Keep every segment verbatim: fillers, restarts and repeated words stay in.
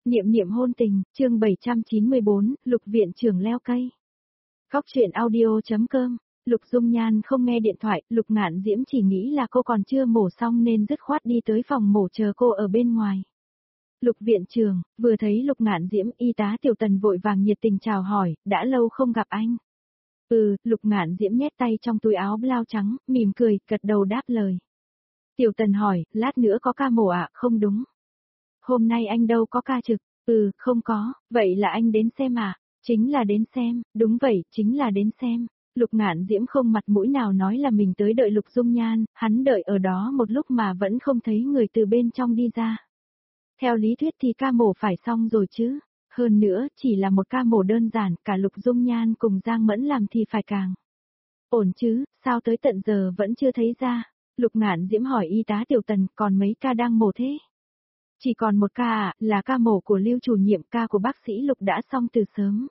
Niệm niệm hôn tình, chương bảy trăm chín mươi bốn, Lục viện trưởng leo cây. Góc truyện audio chấm com, Lục Dung Nhan không nghe điện thoại, Lục Ngạn Diễm chỉ nghĩ là cô còn chưa mổ xong nên dứt khoát đi tới phòng mổ chờ cô ở bên ngoài. Lục viện trưởng, vừa thấy Lục Ngạn Diễm, y tá Tiểu Tần vội vàng nhiệt tình chào hỏi, đã lâu không gặp anh. Ừ, Lục Ngạn Diễm nhét tay trong túi áo blau trắng, mỉm cười, gật đầu đáp lời. Tiểu Tần hỏi, lát nữa có ca mổ ạ? À? Không đúng. Hôm nay anh đâu có ca trực, ừ, không có, vậy là anh đến xem à? Chính là đến xem, đúng vậy, chính là đến xem. Lục Ngạn Diễm không mặt mũi nào nói là mình tới đợi Lục Dung Nhan, hắn đợi ở đó một lúc mà vẫn không thấy người từ bên trong đi ra. Theo lý thuyết thì ca mổ phải xong rồi chứ, hơn nữa chỉ là một ca mổ đơn giản, cả Lục Dung Nhan cùng Giang Mẫn làm thì phải càng. Ổn chứ, sao tới tận giờ vẫn chưa thấy ra? Lục Ngạn Diễm hỏi y tá Tiểu Tần, còn mấy ca đang mổ thế? Chỉ còn một ca à, là ca mổ của Lưu chủ nhiệm, ca của bác sĩ Lục đã xong từ sớm.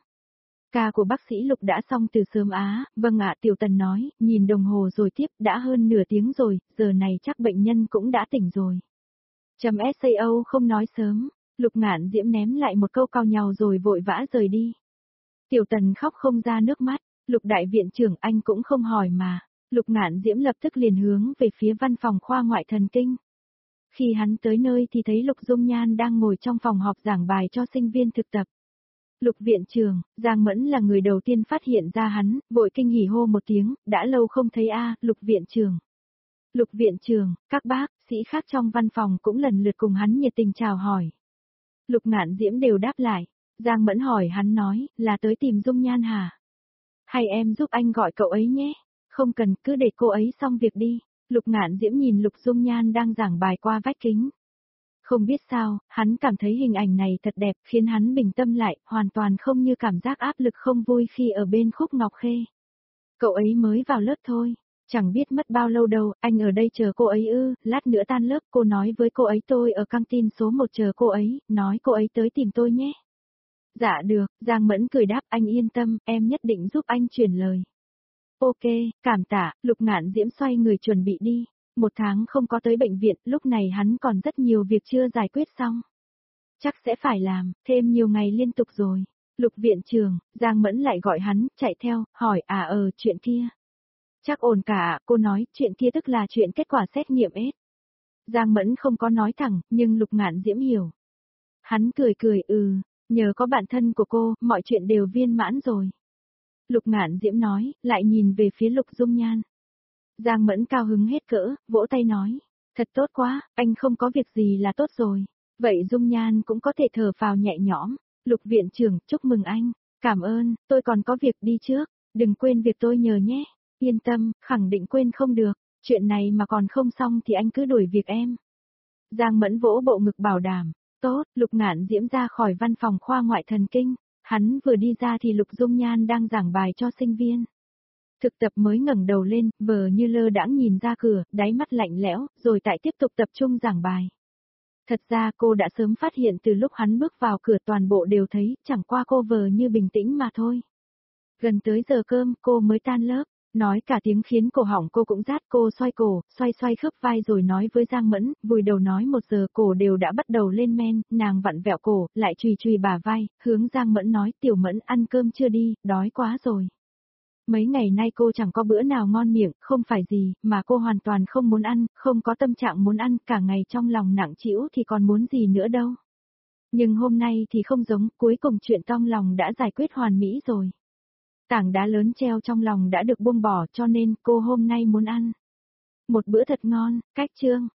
Ca của bác sĩ Lục đã xong từ sớm á, vâng ạ, Tiểu Tần nói, nhìn đồng hồ rồi tiếp, đã hơn nửa tiếng rồi, giờ này chắc bệnh nhân cũng đã tỉnh rồi. Chấm sao không nói sớm, Lục Ngạn Diễm ném lại một câu cau nhàu rồi vội vã rời đi. Tiểu Tần khóc không ra nước mắt, Lục đại viện trưởng anh cũng không hỏi mà. Lục Ngạn Diễm lập tức liền hướng về phía văn phòng khoa ngoại thần kinh. Khi hắn tới nơi thì thấy Lục Dung Nhan đang ngồi trong phòng họp giảng bài cho sinh viên thực tập. Lục viện trưởng, Giang Mẫn là người đầu tiên phát hiện ra hắn, vội kinh hỉ hô một tiếng, đã lâu không thấy a, Lục viện trưởng. Lục viện trưởng, các bác, sĩ khác trong văn phòng cũng lần lượt cùng hắn nhiệt tình chào hỏi. Lục Ngạn Diễm đều đáp lại, Giang Mẫn hỏi hắn nói, là tới tìm Dung Nhan hả? Hay em giúp anh gọi cậu ấy nhé? Không cần, cứ để cô ấy xong việc đi. Lục Ngạn Diễm nhìn Lục Dung Nhan đang giảng bài qua vách kính. Không biết sao, hắn cảm thấy hình ảnh này thật đẹp, khiến hắn bình tâm lại, hoàn toàn không như cảm giác áp lực không vui khi ở bên Khúc Ngọc Khê. Cậu ấy mới vào lớp thôi, chẳng biết mất bao lâu đâu, anh ở đây chờ cô ấy ư, lát nữa tan lớp cô nói với cô ấy tôi ở căng tin số một chờ cô ấy, nói cô ấy tới tìm tôi nhé. Dạ được, Giang Mẫn cười đáp, anh yên tâm, em nhất định giúp anh truyền lời. Ok, cảm tạ, Lục Ngạn Diễm xoay người chuẩn bị đi. Một tháng không có tới bệnh viện, lúc này hắn còn rất nhiều việc chưa giải quyết xong. Chắc sẽ phải làm, thêm nhiều ngày liên tục rồi. Lục viện trưởng, Giang Mẫn lại gọi hắn, chạy theo, hỏi à ờ, chuyện kia. Chắc ổn cả, cô nói, chuyện kia tức là chuyện kết quả xét nghiệm ết. Giang Mẫn không có nói thẳng, nhưng Lục Ngạn Diễm hiểu. Hắn cười cười, ừ, nhờ có bạn thân của cô, mọi chuyện đều viên mãn rồi. Lục Ngạn Diễm nói, lại nhìn về phía Lục Dung Nhan. Giang Mẫn cao hứng hết cỡ, vỗ tay nói, thật tốt quá, anh không có việc gì là tốt rồi. Vậy Dung Nhan cũng có thể thở phào nhẹ nhõm. Lục viện trưởng, chúc mừng anh, cảm ơn, tôi còn có việc đi trước, đừng quên việc tôi nhờ nhé. Yên tâm, khẳng định quên không được, chuyện này mà còn không xong thì anh cứ đuổi việc em. Giang Mẫn vỗ bộ ngực bảo đảm, tốt, Lục Ngạn Diễm ra khỏi văn phòng khoa ngoại thần kinh. Hắn vừa đi ra thì Lục Dung Nhan đang giảng bài cho sinh viên. Thực tập mới ngẩng đầu lên, vờ như lơ đãng nhìn ra cửa, đáy mắt lạnh lẽo, rồi tại tiếp tục tập trung giảng bài. Thật ra cô đã sớm phát hiện từ lúc hắn bước vào cửa toàn bộ đều thấy, chẳng qua cô vờ như bình tĩnh mà thôi. Gần tới giờ cơm, cô mới tan lớp, nói cả tiếng khiến cổ họng cô cũng rát, cô xoay cổ, xoay xoay khớp vai rồi nói với Giang Mẫn, vùi đầu nói một giờ cổ đều đã bắt đầu lên men, nàng vặn vẹo cổ, lại chùy chùy bả vai, hướng Giang Mẫn nói, Tiểu Mẫn ăn cơm chưa đi, đói quá rồi. Mấy ngày nay cô chẳng có bữa nào ngon miệng, không phải gì, mà cô hoàn toàn không muốn ăn, không có tâm trạng muốn ăn, cả ngày trong lòng nặng trĩu thì còn muốn gì nữa đâu. Nhưng hôm nay thì không giống, cuối cùng chuyện trong lòng đã giải quyết hoàn mỹ rồi. Tảng đá lớn treo trong lòng đã được buông bỏ cho nên cô hôm nay muốn ăn một bữa thật ngon, cách chương.